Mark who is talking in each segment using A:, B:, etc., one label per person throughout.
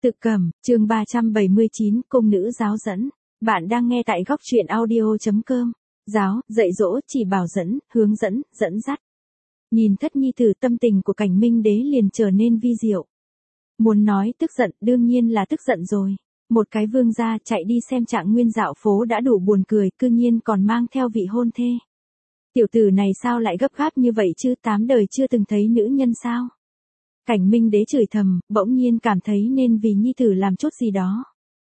A: Tự Cầm, chương 379, Cung nữ giáo dẫn. Bạn đang nghe tại góc truyện audio.com. Giáo, dạy dỗ, chỉ bảo dẫn, hướng dẫn, dẫn dắt. Nhìn Thất Nhi Tử, tâm tình của Cảnh Minh Đế liền trở nên vi diệu. Muốn nói tức giận, đương nhiên là tức giận rồi. Một cái vương gia chạy đi xem Trạng Nguyên dạo phố đã đủ buồn cười, cư nhiên còn mang theo vị hôn thê. Tiểu tử này sao lại gấp gáp như vậy chứ, 8 đời chưa từng thấy nữ nhân sao? Cảnh Minh Đế chửi thầm, bỗng nhiên cảm thấy nên vì nhi tử làm chút gì đó.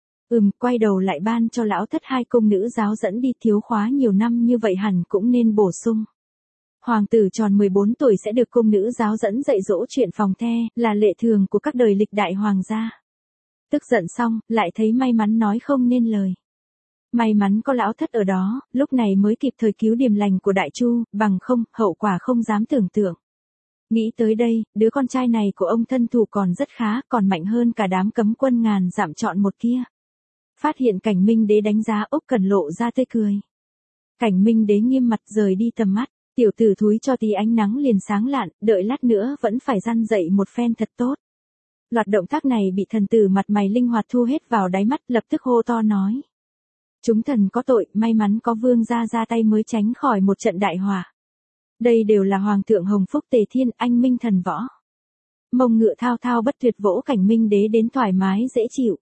A: Quay đầu lại ban cho lão thất 2 cung nữ giáo dẫn đi, thiếu khóa nhiều năm như vậy hẳn cũng nên bổ sung. Hoàng tử tròn 14 tuổi sẽ được cung nữ giáo dẫn dạy dỗ chuyện phòng the, là lệ thường của các đời lịch đại hoàng gia. Tức giận xong, lại thấy may mắn nói không nên lời. May mắn có lão thất ở đó, lúc này mới kịp thời cứu điềm lành của Đại Chu, bằng không, hậu quả không dám tưởng tượng. Nghĩ tới đây, đứa con trai này của ông thân thủ còn rất khá, còn mạnh hơn cả đám cấm quân ngàn dặm chọn một kia. Phát hiện Cảnh Minh Đế đánh giá, Úc Cần lộ ra tươi cười. Cảnh Minh Đế nghiêm mặt rời đi tầm mắt, tiểu tử thúi cho tí ánh nắng liền sáng lạn, đợi lát nữa vẫn phải răn dậy một phen thật tốt. Loạt động tác này bị thần tử mặt mày linh hoạt thu hết vào đáy mắt, lập tức hô to nói. Chúng thần có tội, may mắn có vương gia ra tay mới tránh khỏi một trận đại họa. Đây đều là Hoàng thượng Hồng Phúc Tề Thiên, anh minh thần võ. Mông ngựa thao thao bất tuyệt vỗ Cảnh Minh Đế đến thoải mái dễ chịu.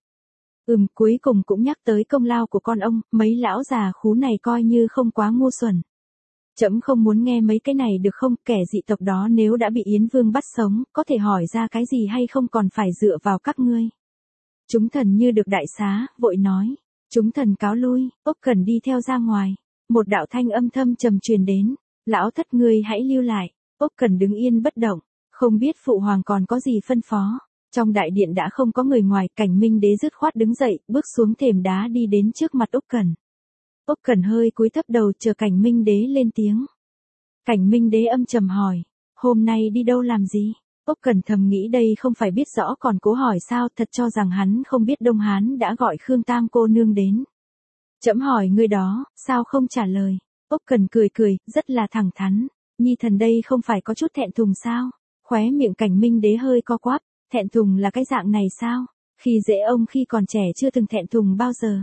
A: Cuối cùng cũng nhắc tới công lao của con ông, mấy lão già khú này coi như không quá ngu xuẩn. Trẫm không muốn nghe mấy cái này được không, kẻ dị tộc đó nếu đã bị Yến Vương bắt sống, có thể hỏi ra cái gì hay không còn phải dựa vào các ngươi. Chúng thần như được đại xá, vội nói. Chúng thần cáo lui, Úc Cần đi theo ra ngoài. Một đạo thanh âm thâm trầm truyền đến. Lão thất, ngươi hãy lưu lại. Úc Cần đứng yên bất động, không biết phụ hoàng còn có gì phân phó. Trong đại điện đã không có người ngoài, Cảnh Minh Đế dứt khoát đứng dậy, bước xuống thềm đá đi đến trước mặt Úc Cần. Úc Cần hơi cúi thấp đầu chờ Cảnh Minh Đế lên tiếng. Cảnh Minh Đế âm trầm hỏi, hôm nay đi đâu làm gì? Úc Cần thầm nghĩ đây không phải biết rõ còn cố hỏi sao, thật cho rằng hắn không biết Đông Hán đã gọi Khương Tam cô nương đến. Trẫm hỏi ngươi đó, sao không trả lời? Úc Cần cười cười, rất là thẳng thắn. Nhi thần đây không phải có chút thẹn thùng sao? Khóe miệng Cảnh Minh Đế hơi co quắp, thẹn thùng là cái dạng này sao? Khi dễ ông khi còn trẻ chưa từng thẹn thùng bao giờ.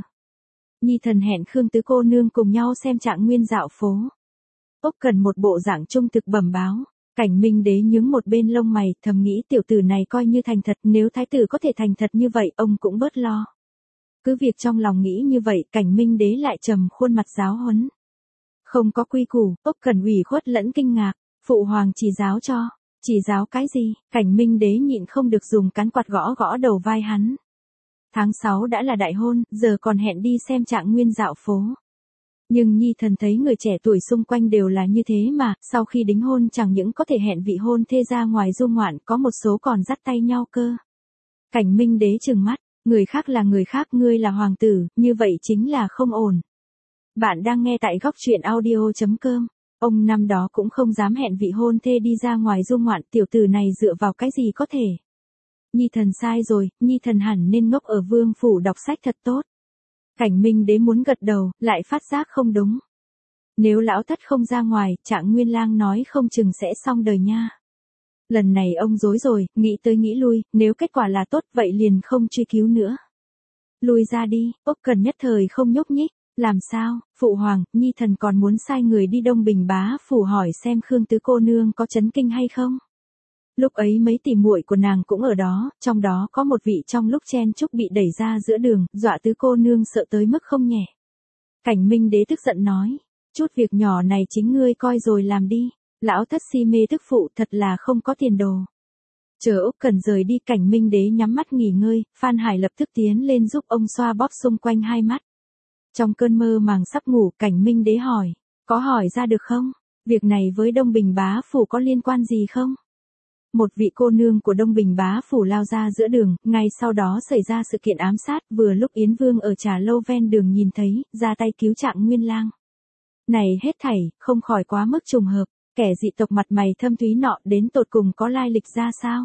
A: Nhi thần hẹn Khương tứ cô nương cùng nhau xem Trạng Nguyên dạo phố. Úc Cần một bộ dạng trung thực bẩm báo. Cảnh Minh Đế nhướng một bên lông mày, thầm nghĩ tiểu tử này coi như thành thật, nếu thái tử có thể thành thật như vậy, ông cũng bớt lo. Cứ việc trong lòng nghĩ như vậy, Cảnh Minh Đế lại trầm khuôn mặt giáo huấn. Không có quy củ, Úc Cần ủy khuất lẫn kinh ngạc, phụ hoàng chỉ giáo cho. Chỉ giáo cái gì? Cảnh Minh Đế nhịn không được dùng cán quạt gõ gõ đầu vai hắn. Tháng 6 đã là đại hôn, giờ còn hẹn đi xem Trạng Nguyên dạo phố. Nhưng Nhi thần thấy người trẻ tuổi xung quanh đều là như thế mà, sau khi đính hôn chẳng những có thể hẹn vị hôn thê ra ngoài du ngoạn, có một số còn dắt tay nhau cơ. Cảnh Minh Đế trừng mắt, người khác là người khác, ngươi là hoàng tử, như vậy chính là không ổn. Bạn đang nghe tại góc truyện audio.com. Ông năm đó cũng không dám hẹn vị hôn thê đi ra ngoài du ngoạn, tiểu tử này dựa vào cái gì có thể. Nhi thần sai rồi, Nhi thần hẳn nên ngốc ở vương phủ đọc sách thật tốt. Cảnh Minh Đế muốn gật đầu, lại phát giác không đúng. Nếu lão thất không ra ngoài, Trạng Nguyên lang nói không chừng sẽ xong đời nha. Lần này ông dối rồi, nghĩ tới nghĩ lui, nếu kết quả là tốt vậy liền không truy cứu nữa. Lui ra đi, Úc Cần nhất thời không nhúc nhích. Làm sao, phụ hoàng, Nhi thần còn muốn sai người đi Đông Bình Bá phủ hỏi xem Khương tứ cô nương có chấn kinh hay không. Lúc ấy mấy tỷ muội của nàng cũng ở đó, trong đó có một vị trong lúc chen chúc bị đẩy ra giữa đường, dọa tứ cô nương sợ tới mức không nhẹ. Cảnh Minh Đế tức giận nói, chút việc nhỏ này chính ngươi coi rồi làm đi, lão thất si mê tức phụ thật là không có tiền đồ. Chờ Úc Cần rời đi, Cảnh Minh Đế nhắm mắt nghỉ ngơi, Phan Hải lập tức tiến lên giúp ông xoa bóp xung quanh hai mắt. Trong cơn mơ màng sắp ngủ, Cảnh Minh Đế hỏi, có hỏi ra được không? Việc này với Đông Bình Bá phủ có liên quan gì không? Một vị cô nương của Đông Bình Bá phủ lao ra giữa đường, ngay sau đó xảy ra sự kiện ám sát, vừa lúc Yến Vương ở trà lâu ven đường nhìn thấy, ra tay cứu Trạng Nguyên lang. Này hết thảy, không khỏi quá mức trùng hợp, kẻ dị tộc mặt mày thâm thúy nọ đến tột cùng có lai lịch ra sao?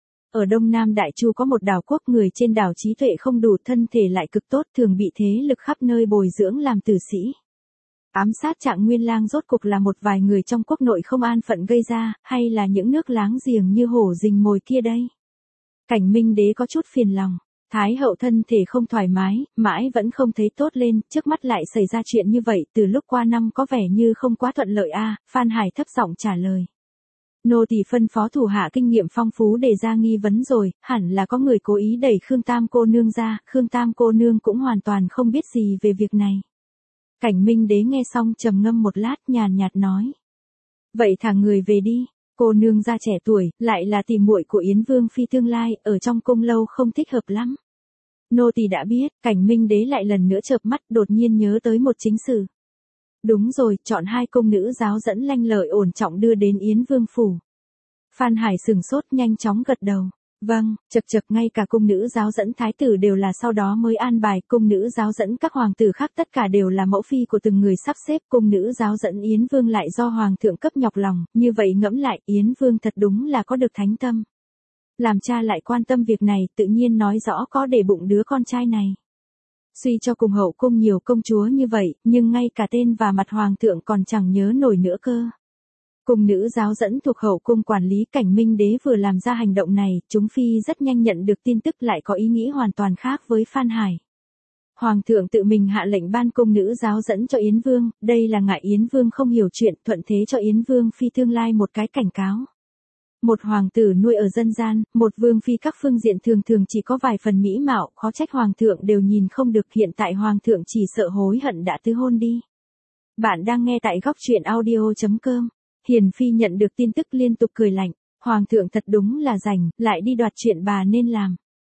A: Ở Đông Nam Đại Chu có một đảo quốc, người trên đảo trí tuệ không đủ, thân thể lại cực tốt, thường bị thế lực khắp nơi bồi dưỡng làm tử sĩ. Ám sát Trạng Nguyên lang rốt cục là một vài người trong quốc nội không an phận gây ra, hay là những nước láng giềng như Hổ Dình Mồi kia đây? Cảnh Minh Đế có chút phiền lòng. Thái hậu thân thể không thoải mái, mãi vẫn không thấy tốt lên, trước mắt lại xảy ra chuyện như vậy, từ lúc qua năm có vẻ như không quá thuận lợi a. Phan Hải thấp giọng trả lời. Nô tỳ phân phó thủ hạ kinh nghiệm phong phú để ra nghi vấn rồi, hẳn là có người cố ý đẩy Khương Tam cô nương ra, Khương Tam cô nương cũng hoàn toàn không biết gì về việc này. Cảnh Minh Đế nghe xong trầm ngâm một lát, nhàn nhạt nói. Vậy thả người về đi, cô nương gia trẻ tuổi, lại là tỷ muội của Yến Vương phi tương lai, ở trong cung lâu không thích hợp lắm. Nô tỳ đã biết. Cảnh Minh Đế lại lần nữa chợp mắt, đột nhiên nhớ tới một chính sự. Đúng rồi, chọn 2 cung nữ giáo dẫn lanh lợi ổn trọng đưa đến Yến Vương phủ. Phan Hải sừng sốt, nhanh chóng gật đầu. Vâng, chật ngay cả cung nữ giáo dẫn thái tử đều là sau đó mới an bài, cung nữ giáo dẫn các hoàng tử khác tất cả đều là mẫu phi của từng người sắp xếp, cung nữ giáo dẫn Yến Vương lại do hoàng thượng cấp nhọc lòng, như vậy ngẫm lại, Yến Vương thật đúng là có được thánh tâm. Làm cha lại quan tâm việc này, tự nhiên nói rõ có để bụng đứa con trai này. Suy cho cùng hậu cung nhiều công chúa như vậy, nhưng ngay cả tên và mặt hoàng thượng còn chẳng nhớ nổi nữa cơ. Cung nữ giáo dẫn thuộc hậu cung quản lý, Cảnh Minh Đế vừa làm ra hành động này, chúng phi rất nhanh nhận được tin tức lại có ý nghĩ hoàn toàn khác với Phan Hải. Hoàng thượng tự mình hạ lệnh ban cung nữ giáo dẫn cho Yến Vương, đây là ngại Yến Vương không hiểu chuyện, thuận thế cho Yến Vương phi tương lai một cái cảnh cáo. Một hoàng tử nuôi ở dân gian, một vương phi các phương diện thường thường chỉ có vài phần mỹ mạo, khó trách hoàng thượng đều nhìn không được, hiện tại hoàng thượng chỉ sợ hối hận đã tứ hôn đi. Bạn đang nghe tại góc truyện audio.com. Hiền phi nhận được tin tức liên tục cười lạnh, hoàng thượng thật đúng là rảnh, lại đi đoạt chuyện bà nên làm.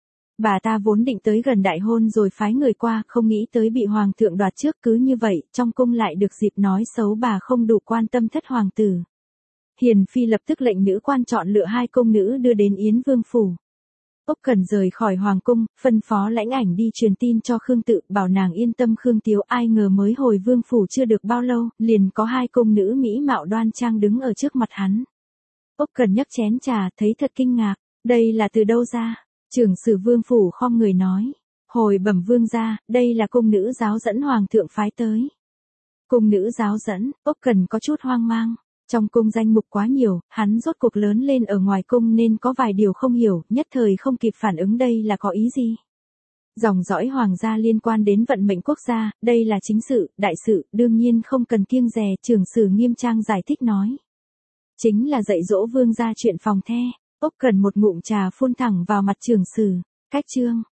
A: Bà ta vốn định tới gần đại hôn rồi phái người qua, không nghĩ tới bị hoàng thượng đoạt trước, cứ như vậy, trong cung lại được dịp nói xấu bà không đủ quan tâm thất hoàng tử. Hiền phi lập tức lệnh nữ quan chọn lựa 2 cung nữ đưa đến Yến Vương phủ. Úc Cẩn rời khỏi hoàng cung, phân phó lãnh ảnh đi truyền tin cho Khương Tự, bảo nàng yên tâm Khương Tiếu, ai ngờ mới hồi vương phủ chưa được bao lâu, liền có 2 cung nữ mỹ mạo đoan trang đứng ở trước mặt hắn. Úc Cẩn nhấc chén trà, thấy thật kinh ngạc, đây là từ đâu ra? Trưởng sử vương phủ khom người nói, hồi bẩm vương gia, đây là cung nữ giáo dẫn hoàng thượng phái tới. Cung nữ giáo dẫn, Úc Cẩn có chút hoang mang. Trong cung danh mục quá nhiều, hắn rốt cuộc lớn lên ở ngoài cung nên có vài điều không hiểu, nhất thời không kịp phản ứng đây là có ý gì. Dòng dõi hoàng gia liên quan đến vận mệnh quốc gia, đây là chính sự, đại sự, đương nhiên không cần kiêng dè, trưởng sử nghiêm trang giải thích nói. Chính là dạy dỗ vương gia chuyện phòng the. Úc Cẩn một ngụm trà phun thẳng vào mặt trưởng sử. Cách chương.